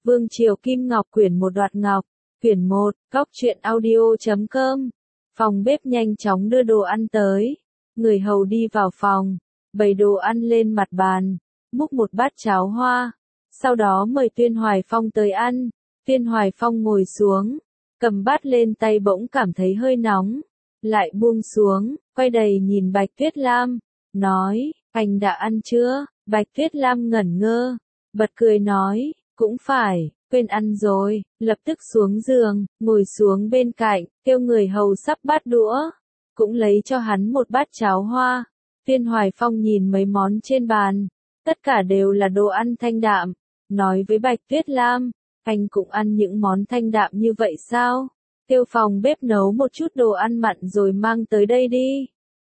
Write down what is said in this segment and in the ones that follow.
Vương Triều Kim Ngọc quyển 1 Đoạt Ngọc, quyển 1, Góc Truyện Audio.com. Phòng bếp nhanh chóng đưa đồ ăn tới. Người hầu đi vào phòng, bày đồ ăn lên mặt bàn, múc một bát cháo hoa. Sau đó mời Tuyên Hoài Phong tới ăn. Tuyên Hoài Phong ngồi xuống, cầm bát lên tay bỗng cảm thấy hơi nóng. Lại buông xuống, quay đầy nhìn Bạch Tuyết Lam, nói, anh đã ăn chưa? Bạch Tuyết Lam ngẩn ngơ, bật cười nói, cũng phải, quên ăn rồi, lập tức xuống giường, ngồi xuống bên cạnh, kêu người hầu sắp bát đũa, cũng lấy cho hắn một bát cháo hoa. Tuyên Hoài Phong nhìn mấy món trên bàn, tất cả đều là đồ ăn thanh đạm, nói với Bạch Tuyết Lam, anh cũng ăn những món thanh đạm như vậy sao? Kêu phòng bếp nấu một chút đồ ăn mặn rồi mang tới đây đi.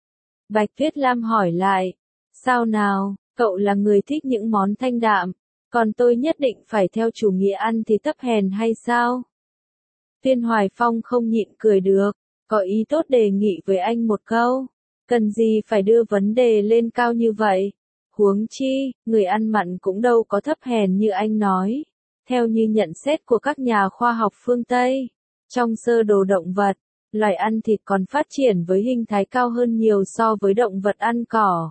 Bạch Tuyết Lam hỏi lại, sao nào, cậu là người thích những món thanh đạm, còn tôi nhất định phải theo chủ nghĩa ăn thì thấp hèn hay sao? Tuyên Hoài Phong không nhịn cười được, có ý tốt đề nghị với anh một câu, cần gì phải đưa vấn đề lên cao như vậy? Huống chi, người ăn mặn cũng đâu có thấp hèn như anh nói. Theo như nhận xét của các nhà khoa học phương Tây, trong sơ đồ động vật, loài ăn thịt còn phát triển với hình thái cao hơn nhiều so với động vật ăn cỏ.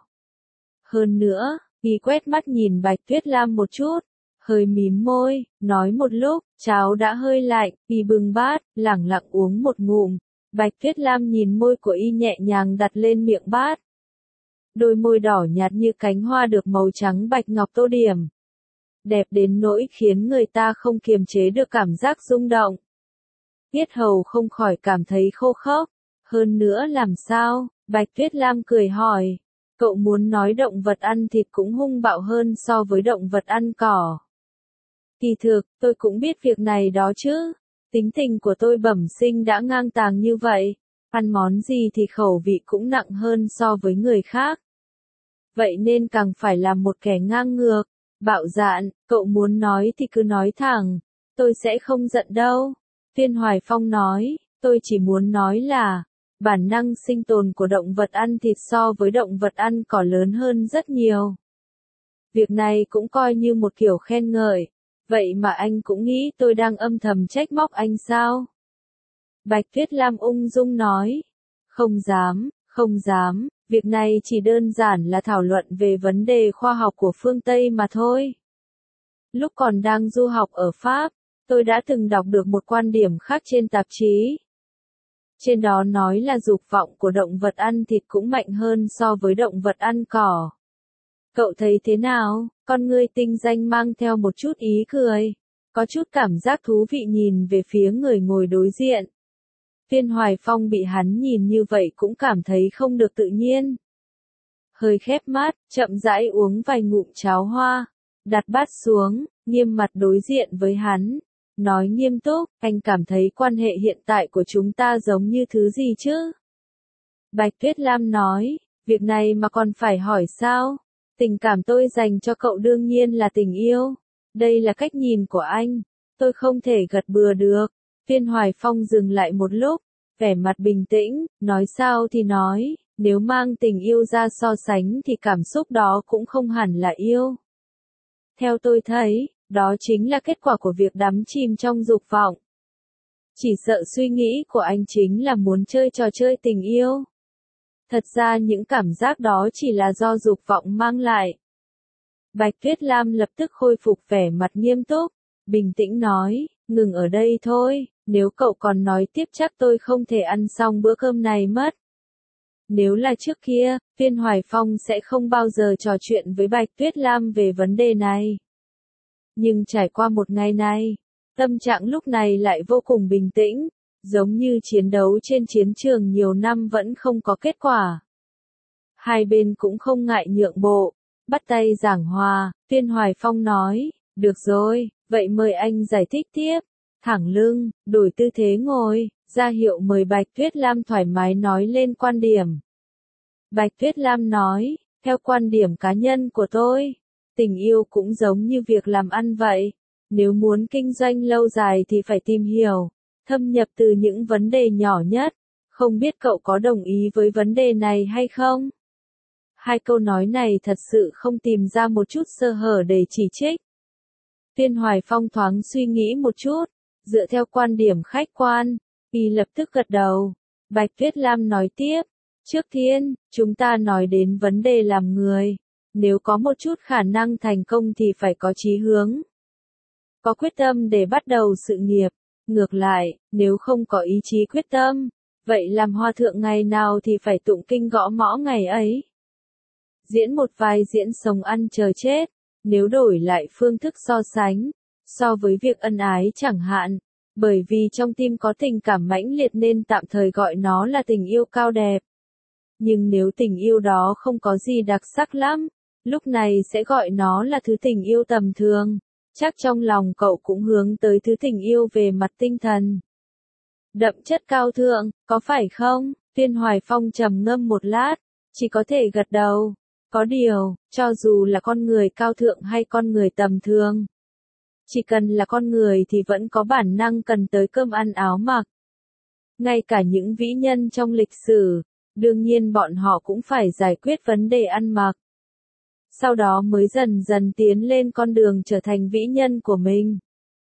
Hơn nữa, y quét mắt nhìn Bạch Tuyết Lam một chút, hơi mím môi, nói một lúc, cháo đã hơi lạnh, y bưng bát, lẳng lặng uống một ngụm. Bạch Tuyết Lam nhìn môi của y nhẹ nhàng đặt lên miệng bát. Đôi môi đỏ nhạt như cánh hoa được màu trắng bạch ngọc tô điểm. Đẹp đến nỗi khiến người ta không kiềm chế được cảm giác rung động. Yết hầu không khỏi cảm thấy khô khốc. Hơn nữa làm sao? Bạch Tuyết Lam cười hỏi. Cậu muốn nói động vật ăn thịt cũng hung bạo hơn so với động vật ăn cỏ. Kỳ thực, tôi cũng biết việc này đó chứ. Tính tình của tôi bẩm sinh đã ngang tàng như vậy. Ăn món gì thì khẩu vị cũng nặng hơn so với người khác. Vậy nên càng phải là một kẻ ngang ngược, bạo dạn, cậu muốn nói thì cứ nói thẳng. Tôi sẽ không giận đâu. Tuyên Hoài Phong nói, tôi chỉ muốn nói là, bản năng sinh tồn của động vật ăn thịt so với động vật ăn cỏ lớn hơn rất nhiều. Việc này cũng coi như một kiểu khen ngợi, vậy mà anh cũng nghĩ tôi đang âm thầm trách móc anh sao? Bạch Tuyết Lam ung dung nói, không dám, việc này chỉ đơn giản là thảo luận về vấn đề khoa học của phương Tây mà thôi. Lúc còn đang du học ở Pháp, tôi đã từng đọc được một quan điểm khác trên tạp chí. Trên đó nói là dục vọng của động vật ăn thịt cũng mạnh hơn so với động vật ăn cỏ. Cậu thấy thế nào? Con ngươi tinh danh mang theo một chút ý cười, có chút cảm giác thú vị nhìn về phía người ngồi đối diện. Tuyên Hoài Phong bị hắn nhìn như vậy cũng cảm thấy không được tự nhiên. Hơi khép mắt, chậm rãi uống vài ngụm cháo hoa, đặt bát xuống, nghiêm mặt đối diện với hắn. Nói nghiêm túc, anh cảm thấy quan hệ hiện tại của chúng ta giống như thứ gì chứ? Bạch Tuyết Lam nói, việc này mà còn phải hỏi sao? Tình cảm tôi dành cho cậu đương nhiên là tình yêu. Đây là cách nhìn của anh. Tôi không thể gật bừa được. Tuyên Hoài Phong dừng lại một lúc, vẻ mặt bình tĩnh, nói sao thì nói, nếu mang tình yêu ra so sánh thì cảm xúc đó cũng không hẳn là yêu. Theo tôi thấy, đó chính là kết quả của việc đắm chìm trong dục vọng. Chỉ sợ suy nghĩ của anh chính là muốn chơi trò chơi tình yêu. Thật ra những cảm giác đó chỉ là do dục vọng mang lại. Bạch Tuyết Lam lập tức khôi phục vẻ mặt nghiêm túc, bình tĩnh nói, ngừng ở đây thôi, nếu cậu còn nói tiếp chắc tôi không thể ăn xong bữa cơm này mất. Nếu là trước kia, Tuyên Hoài Phong sẽ không bao giờ trò chuyện với Bạch Tuyết Lam về vấn đề này. Nhưng trải qua một ngày này, tâm trạng lúc này lại vô cùng bình tĩnh, giống như chiến đấu trên chiến trường nhiều năm vẫn không có kết quả. Hai bên cũng không ngại nhượng bộ, bắt tay giảng hòa. Tuyên Hoài Phong nói, được rồi, vậy mời anh giải thích tiếp. Thẳng lưng, đổi tư thế ngồi, ra hiệu mời Bạch Tuyết Lam thoải mái nói lên quan điểm. Bạch Tuyết Lam nói, theo quan điểm cá nhân của tôi, tình yêu cũng giống như việc làm ăn vậy. Nếu muốn kinh doanh lâu dài thì phải tìm hiểu, thâm nhập từ những vấn đề nhỏ nhất. Không biết cậu có đồng ý với vấn đề này hay không? Hai câu nói này thật sự không tìm ra một chút sơ hở để chỉ trích. Viên Hoài Phong thoáng suy nghĩ một chút, dựa theo quan điểm khách quan, y lập tức gật đầu. Bạch Tuyết Lam nói tiếp, trước tiên, chúng ta nói đến vấn đề làm người. Nếu có một chút khả năng thành công thì phải có chí hướng. Có quyết tâm để bắt đầu sự nghiệp. Ngược lại, nếu không có ý chí quyết tâm, vậy làm hòa thượng ngày nào thì phải tụng kinh gõ mõ ngày ấy. Diễn một vai diễn sống ăn chờ chết, nếu đổi lại phương thức so sánh, so với việc ân ái chẳng hạn, bởi vì trong tim có tình cảm mãnh liệt nên tạm thời gọi nó là tình yêu cao đẹp. Nhưng nếu tình yêu đó không có gì đặc sắc lắm, lúc này sẽ gọi nó là thứ tình yêu tầm thường. Chắc trong lòng cậu cũng hướng tới thứ tình yêu về mặt tinh thần. Đậm chất cao thượng, có phải không? Viên Hoài Phong trầm ngâm một lát, chỉ có thể gật đầu. Có điều, cho dù là con người cao thượng hay con người tầm thường, chỉ cần là con người thì vẫn có bản năng cần tới cơm ăn áo mặc. Ngay cả những vĩ nhân trong lịch sử, đương nhiên bọn họ cũng phải giải quyết vấn đề ăn mặc. Sau đó mới dần dần tiến lên con đường trở thành vĩ nhân của mình.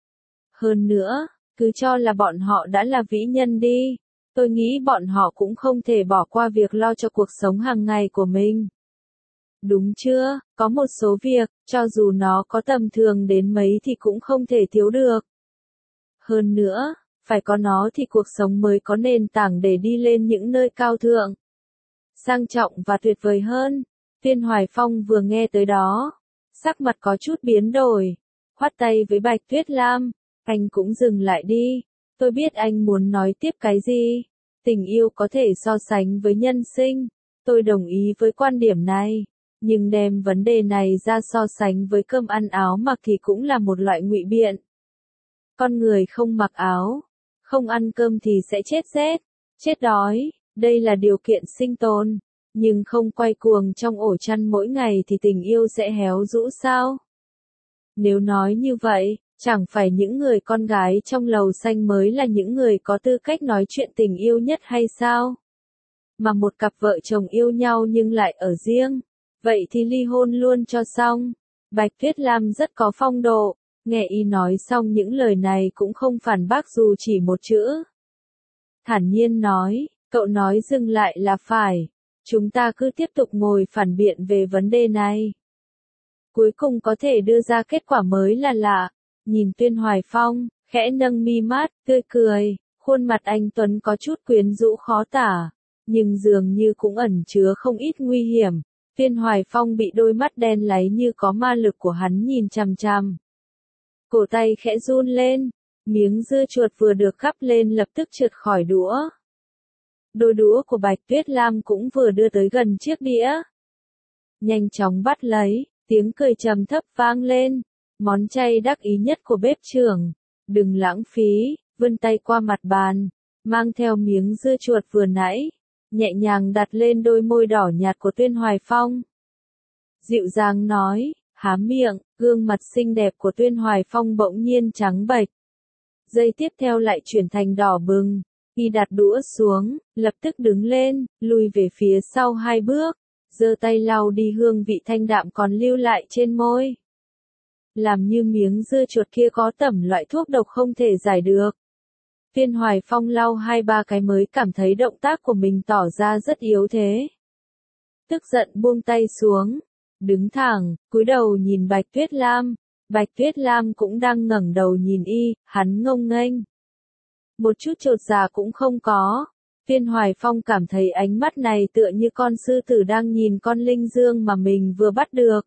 Hơn nữa, cứ cho là bọn họ đã là vĩ nhân đi, tôi nghĩ bọn họ cũng không thể bỏ qua việc lo cho cuộc sống hàng ngày của mình. Đúng chưa, có một số việc, cho dù nó có tầm thường đến mấy thì cũng không thể thiếu được. Hơn nữa, phải có nó thì cuộc sống mới có nền tảng để đi lên những nơi cao thượng, sang trọng và tuyệt vời hơn. Viên Hoài Phong vừa nghe tới đó, sắc mặt có chút biến đổi, khoát tay với Bạch Tuyết Lam, anh cũng dừng lại đi, tôi biết anh muốn nói tiếp cái gì, tình yêu có thể so sánh với nhân sinh, tôi đồng ý với quan điểm này, nhưng đem vấn đề này ra so sánh với cơm ăn áo mặc thì cũng là một loại ngụy biện. Con người không mặc áo, không ăn cơm thì sẽ chết rét, chết đói, đây là điều kiện sinh tồn. Nhưng không quay cuồng trong ổ chăn mỗi ngày thì tình yêu sẽ héo rũ sao? Nếu nói như vậy, chẳng phải những người con gái trong lầu xanh mới là những người có tư cách nói chuyện tình yêu nhất hay sao? Mà một cặp vợ chồng yêu nhau nhưng lại ở riêng, vậy thì ly hôn luôn cho xong. Bạch Tuyết Lam rất có phong độ, nghe y nói xong những lời này cũng không phản bác dù chỉ một chữ. Thản nhiên nói, cậu nói dừng lại là phải. Chúng ta cứ tiếp tục ngồi phản biện về vấn đề này. Cuối cùng có thể đưa ra kết quả mới là lạ. Nhìn Viên Hoài Phong, khẽ nâng mi mắt, tươi cười, khuôn mặt anh Tuấn có chút quyến rũ khó tả, nhưng dường như cũng ẩn chứa không ít nguy hiểm. Viên Hoài Phong bị đôi mắt đen láy như có ma lực của hắn nhìn chằm chằm. Cổ tay khẽ run lên, miếng dưa chuột vừa được gắp lên lập tức trượt khỏi đũa. Đôi đũa của Bạch Tuyết Lam cũng vừa đưa tới gần chiếc đĩa. Nhanh chóng bắt lấy, tiếng cười trầm thấp vang lên. Món chay đắc ý nhất của bếp trưởng. Đừng lãng phí, vươn tay qua mặt bàn, mang theo miếng dưa chuột vừa nãy, nhẹ nhàng đặt lên đôi môi đỏ nhạt của Viên Hoài Phong. Dịu dàng nói, há miệng, gương mặt xinh đẹp của Viên Hoài Phong bỗng nhiên trắng bệch. Giây tiếp theo lại chuyển thành đỏ bừng. Y đặt đũa xuống, lập tức đứng lên, lùi về phía sau 2 bước, giơ tay lau đi hương vị thanh đạm còn lưu lại trên môi. Làm như miếng dưa chuột kia có tẩm loại thuốc độc không thể giải được. Viên Hoài Phong lau 2-3 cái mới cảm thấy động tác của mình tỏ ra rất yếu thế. Tức giận buông tay xuống, đứng thẳng, cúi đầu nhìn Bạch Tuyết Lam. Bạch Tuyết Lam cũng đang ngẩng đầu nhìn y, hắn ngông nghênh. Một chút chột dạ cũng không có. Viên Hoài Phong cảm thấy ánh mắt này tựa như con sư tử đang nhìn con linh dương mà mình vừa bắt được.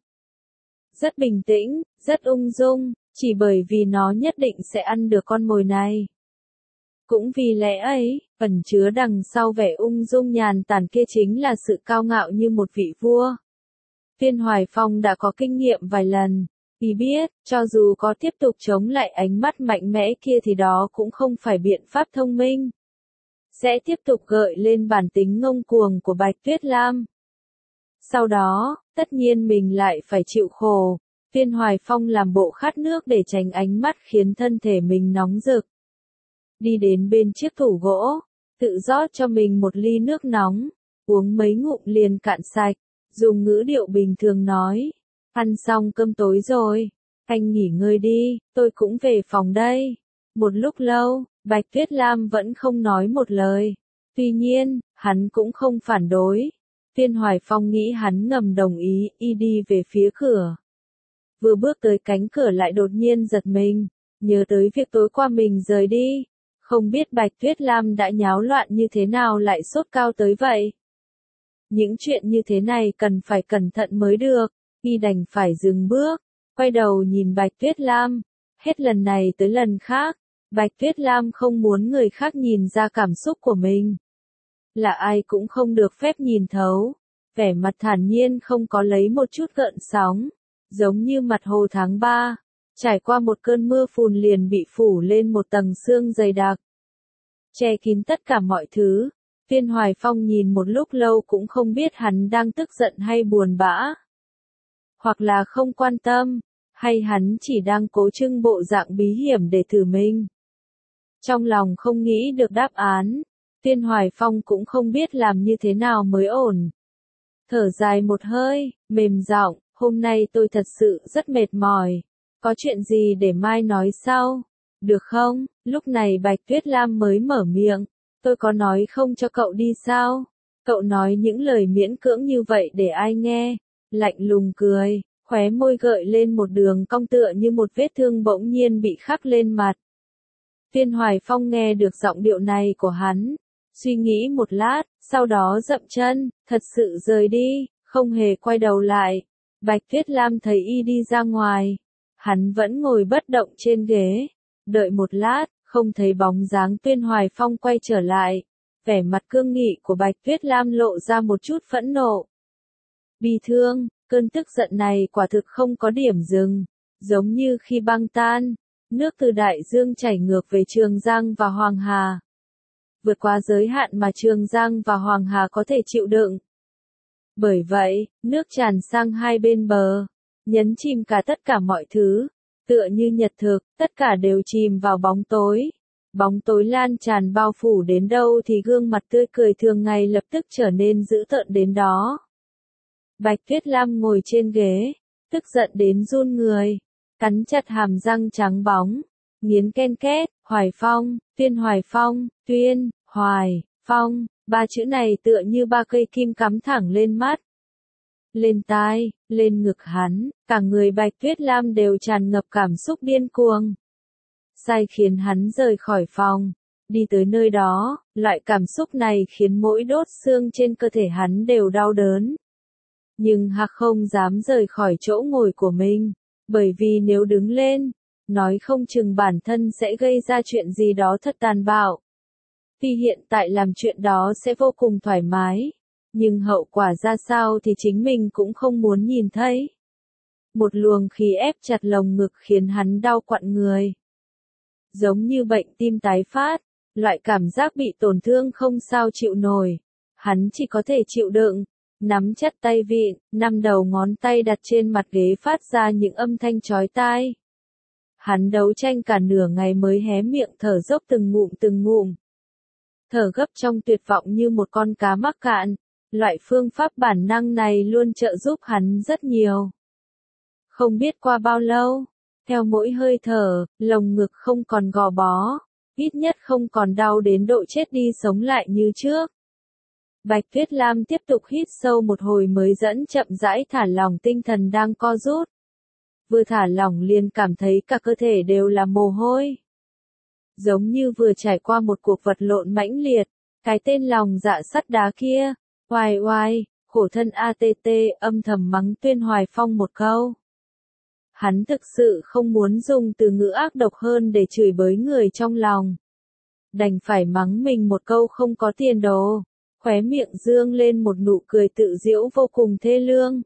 Rất bình tĩnh, rất ung dung, chỉ bởi vì nó nhất định sẽ ăn được con mồi này. Cũng vì lẽ ấy, ẩn chứa đằng sau vẻ ung dung nhàn tản kia chính là sự cao ngạo như một vị vua. Viên Hoài Phong đã có kinh nghiệm vài lần. Y biết, cho dù có tiếp tục chống lại ánh mắt mạnh mẽ kia thì đó cũng không phải biện pháp thông minh. Sẽ tiếp tục gợi lên bản tính ngông cuồng của Bạch Tuyết Lam. Sau đó, tất nhiên mình lại phải chịu khổ. Viên Hoài Phong làm bộ khát nước để tránh ánh mắt khiến thân thể mình nóng rực. Đi đến bên chiếc tủ gỗ, tự rót cho mình một ly nước nóng, uống mấy ngụm liền cạn sạch, dùng ngữ điệu bình thường nói. Ăn xong cơm tối rồi. Anh nghỉ ngơi đi, tôi cũng về phòng đây. Một lúc lâu, Bạch Tuyết Lam vẫn không nói một lời. Tuy nhiên, hắn cũng không phản đối. Viên Hoài Phong nghĩ hắn ngầm đồng ý, y đi về phía cửa. Vừa bước tới cánh cửa lại đột nhiên giật mình, nhớ tới việc tối qua mình rời đi. Không biết Bạch Tuyết Lam đã nháo loạn như thế nào lại sốt cao tới vậy. Những chuyện như thế này cần phải cẩn thận mới được, y đành phải dừng bước, quay đầu nhìn Bạch Tuyết Lam. Hết lần này tới lần khác, Bạch Tuyết Lam không muốn người khác nhìn ra cảm xúc của mình. Là ai cũng không được phép nhìn thấu, vẻ mặt thản nhiên không có lấy một chút gợn sóng, giống như mặt hồ tháng 3, trải qua một cơn mưa phùn liền bị phủ lên một tầng sương dày đặc, che kín tất cả mọi thứ. Viên Hoài Phong nhìn một lúc lâu cũng không biết hắn đang tức giận hay buồn bã, hoặc là không quan tâm, hay hắn chỉ đang cố trưng bộ dạng bí hiểm để thử mình. Trong lòng không nghĩ được đáp án, Viên Hoài Phong cũng không biết làm như thế nào mới ổn. Thở dài một hơi, mềm giọng, hôm nay tôi thật sự rất mệt mỏi. Có chuyện gì để mai nói sau? Được không? Lúc này Bạch Tuyết Lam mới mở miệng. Tôi có nói không cho cậu đi sao? Cậu nói những lời miễn cưỡng như vậy để ai nghe? Lạnh lùng cười, khóe môi gợi lên một đường cong tựa như một vết thương bỗng nhiên bị khắc lên mặt. Viên Hoài Phong nghe được giọng điệu này của hắn, suy nghĩ một lát, sau đó dậm chân, thật sự rời đi, không hề quay đầu lại. Bạch Tuyết Lam thấy y đi ra ngoài, hắn vẫn ngồi bất động trên ghế, đợi một lát, không thấy bóng dáng Viên Hoài Phong quay trở lại. Vẻ mặt cương nghị của Bạch Tuyết Lam lộ ra một chút phẫn nộ. Bi thương, cơn tức giận này quả thực không có điểm dừng, giống như khi băng tan, nước từ đại dương chảy ngược về Trường Giang và Hoàng Hà. Vượt qua giới hạn mà Trường Giang và Hoàng Hà có thể chịu đựng. Bởi vậy, nước tràn sang hai bên bờ, nhấn chìm cả tất cả mọi thứ, tựa như nhật thực, tất cả đều chìm vào bóng tối. Bóng tối lan tràn bao phủ đến đâu thì gương mặt tươi cười thường ngày lập tức trở nên dữ tợn đến đó. Bạch Tuyết Lam ngồi trên ghế, tức giận đến run người, cắn chặt hàm răng trắng bóng, nghiến ken két, Hoài Phong, Viên Hoài Phong, Tuyên, Hoài, Phong, ba chữ này tựa như ba cây kim cắm thẳng lên mắt, lên tai, lên ngực hắn, cả người Bạch Tuyết Lam đều tràn ngập cảm xúc điên cuồng. Sai khiến hắn rời khỏi phòng, đi tới nơi đó, loại cảm xúc này khiến mỗi đốt xương trên cơ thể hắn đều đau đớn. Nhưng Hạc không dám rời khỏi chỗ ngồi của mình, bởi vì nếu đứng lên, nói không chừng bản thân sẽ gây ra chuyện gì đó thật tàn bạo. Tuy hiện tại làm chuyện đó sẽ vô cùng thoải mái, nhưng hậu quả ra sao thì chính mình cũng không muốn nhìn thấy. Một luồng khí ép chặt lồng ngực khiến hắn đau quặn người. Giống như bệnh tim tái phát, loại cảm giác bị tổn thương không sao chịu nổi. Hắn chỉ có thể chịu đựng, nắm chặt tay vịn, 5 đầu ngón tay đặt trên mặt ghế phát ra những âm thanh chói tai. Hắn đấu tranh cả nửa ngày mới hé miệng thở dốc từng ngụm. Thở gấp trong tuyệt vọng như một con cá mắc cạn, loại phương pháp bản năng này luôn trợ giúp hắn rất nhiều. Không biết qua bao lâu, theo mỗi hơi thở, lồng ngực không còn gò bó, ít nhất không còn đau đến độ chết đi sống lại như trước. Bạch Tuyết Lam tiếp tục hít sâu một hồi mới dẫn chậm rãi thả lỏng tinh thần đang co rút. Vừa thả lỏng liền cảm thấy cả cơ thể đều là mồ hôi. Giống như vừa trải qua một cuộc vật lộn mãnh liệt, cái tên lòng dạ sắt đá kia, oai oai, khổ thân ATT âm thầm mắng Tuyên Hoài Phong một câu. Hắn thực sự không muốn dùng từ ngữ ác độc hơn để chửi bới người trong lòng. Đành phải mắng mình một câu không có tiền đồ, khóe miệng dương lên một nụ cười tự giễu vô cùng thê lương.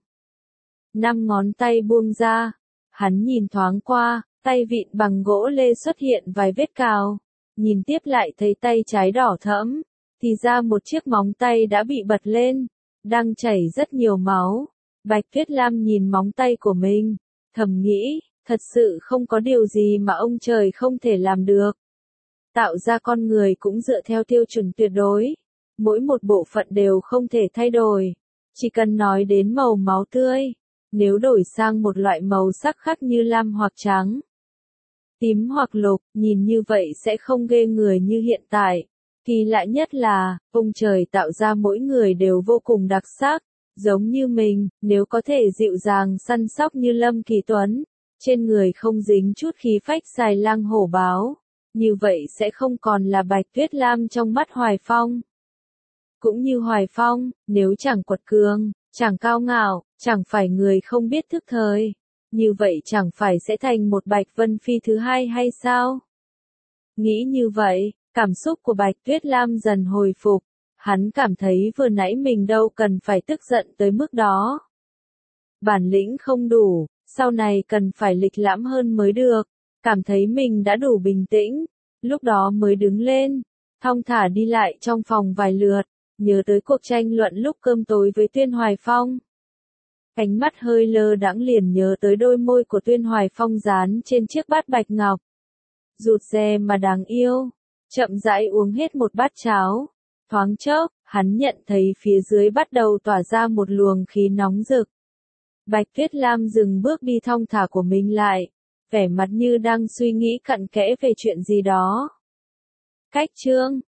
5 ngón tay buông ra, hắn nhìn thoáng qua, tay vịn bằng gỗ lê xuất hiện vài vết cào, nhìn tiếp lại thấy tay trái đỏ thẫm, thì ra một chiếc móng tay đã bị bật lên, đang chảy rất nhiều máu. Bạch Tuyết Lam nhìn móng tay của mình, thầm nghĩ, thật sự không có điều gì mà ông trời không thể làm được. Tạo ra con người cũng dựa theo tiêu chuẩn tuyệt đối, mỗi một bộ phận đều không thể thay đổi. Chỉ cần nói đến màu máu tươi, Nếu đổi sang một loại màu sắc khác như lam hoặc trắng, tím hoặc lục, nhìn như vậy sẽ không ghê người như hiện tại. Kỳ lạ nhất là, ông trời tạo ra mỗi người đều vô cùng đặc sắc, giống như mình, nếu có thể dịu dàng săn sóc như Lâm Kỳ Tuấn, trên người không dính chút khí phách xài lang hổ báo, như vậy sẽ không còn là Bạch Tuyết Lam trong mắt Hoài Phong. Cũng như Hoài Phong, nếu chẳng quật cường, chẳng cao ngạo, chẳng phải người không biết thức thời, như vậy chẳng phải sẽ thành một Bạch Vân Phi thứ hai hay sao? Nghĩ như vậy, cảm xúc của Bạch Tuyết Lam dần hồi phục, hắn cảm thấy vừa nãy mình đâu cần phải tức giận tới mức đó. Bản lĩnh không đủ, sau này cần phải lịch lãm hơn mới được, cảm thấy mình đã đủ bình tĩnh, lúc đó mới đứng lên, thong thả đi lại trong phòng vài lượt, nhớ tới cuộc tranh luận lúc cơm tối với Tuyên Hoài Phong. Ánh mắt hơi lơ đãng liền nhớ tới đôi môi của Tuyên Hoài Phong dán trên chiếc bát bạch ngọc. Rụt rè mà đáng yêu, chậm rãi uống hết một bát cháo. Thoáng chốc, hắn nhận thấy phía dưới bắt đầu tỏa ra một luồng khí nóng rực. Bạch Tuyết Lam dừng bước đi thong thả của mình lại, vẻ mặt như đang suy nghĩ cặn kẽ về chuyện gì đó. Cách chương